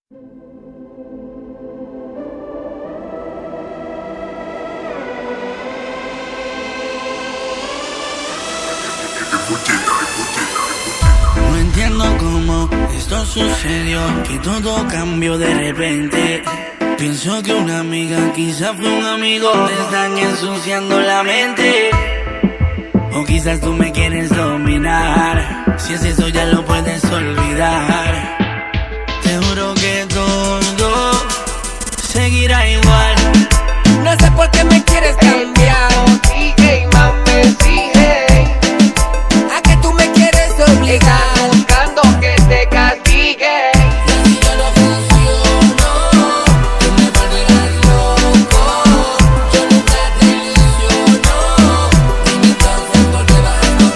No entiendo cómo esto sucedió, que todo cambió de repente. Pienso que una amiga quizás fue un amigo, te están ensuciando la mente. O quizás tú me quieres dominar, si es eso ya lo puedes olvidar. Te juro que todo seguirá igual. No sé por qué me quieres cambiar. DJ, mami, sigue. A que tú me quieres obligar. Estás buscando que te castigue. Y así yo no funciono. Tú me volverás loco. Yo nunca te ilusiono. Dime entonces por qué vas con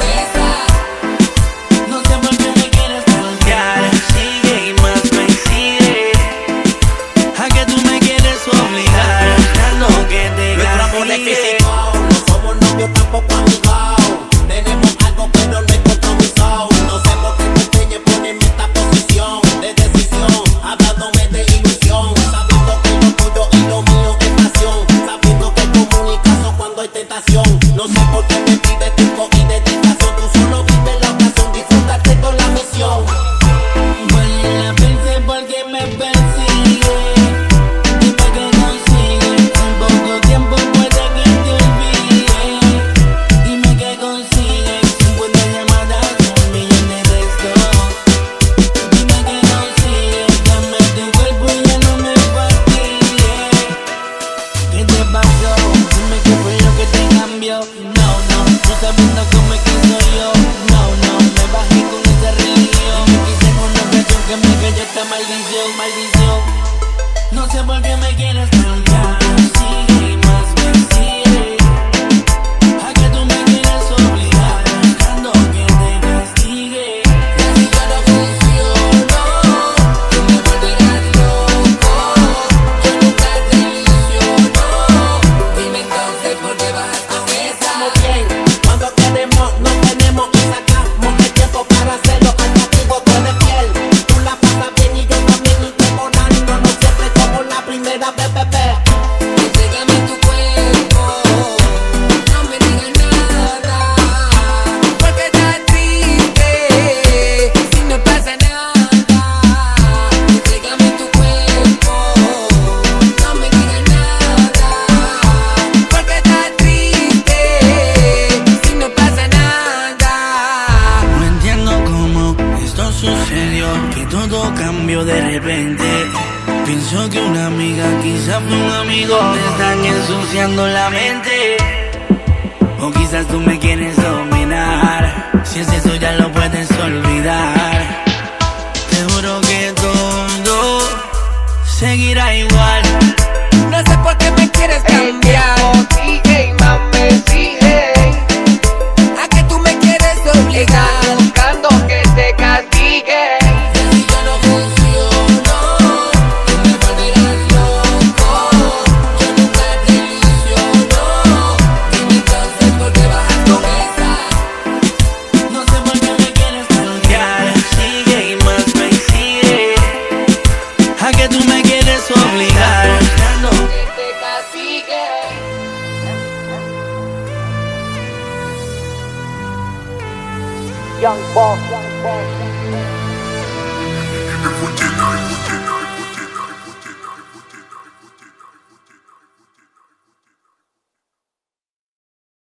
esa. No sé por qué me quieres cambiar. Sigue y más me sigue. A que tú me quieres obligar, buscando que te Nuestro amor es castigue. físico, no somos novios tampoco amigos. Tenemos algo pero no es compromiso. No sé por qué te empeñas en ponerme esta posición de decisión, hablándome de ilusión, sabiendo que lo tuyo y lo mío es pasión, sabiendo que comunicas cuando hay tentación. No sé por qué me pides tiempo y dedicación. Tú solo vives la ocasión, disfrútate con la misión. Vuelve la pensé porque me persigue. Dime que consigues. En poco tiempo puede que te olvide. Dime que consigues. 50 llamadas, 1 millón de textos. Dime que consigues. Dame tu cuerpo y ya no me fastidies. ¿Qué te pasó? Dime qué fue lo que te cambió. No, tú sabiendo cómo es que soy yo. No, me bajé con esa religión. Me quise con una canción que me cayó esta maldición. No sé por qué me quieres cambiar. Sigue y más me sigue. A que tú me quieres obligar, buscando que te castigue. Y así yo no funciono. Tú me volverás loco. Yo nunca te ilusiono. Dime entonces por qué vas con esa. Estamos bien, cuando queremos no tenemos y sacamos el tiempo para hacerlo. Atractivo tú eres fiel, tú la pasas bien y yo también, y demorándonos siempre como la primera vez, bebé. Entrégame tu cuerpo. No me digas nada. Porque estás triste si no pasa nada. Entrégame tu cuerpo. No me digas nada. Porque estás triste si no pasa nada. No entiendo cómo esto sucedió, que todo cambió de repente. Pienso que una amiga quizás fue un amigo, te están ensuciando la mente. O quizás tú me quieres dominar, si es eso ya lo puedes olvidar. Te juro que todo seguirá igual. No sé por qué me quieres cambiar. DJ, mami, sigue. A que tú me quieres obligar. Estás buscando que te castigue. Y así yo no funciono. Tú me volverás loco. Yo nunca te ilusiono. Dime entonces por qué vas con esa. No sé por qué me quieres cambiar. Sigue y más me sigue. A que tú me quieres obligar, buscando Que te castigue. Young Boss.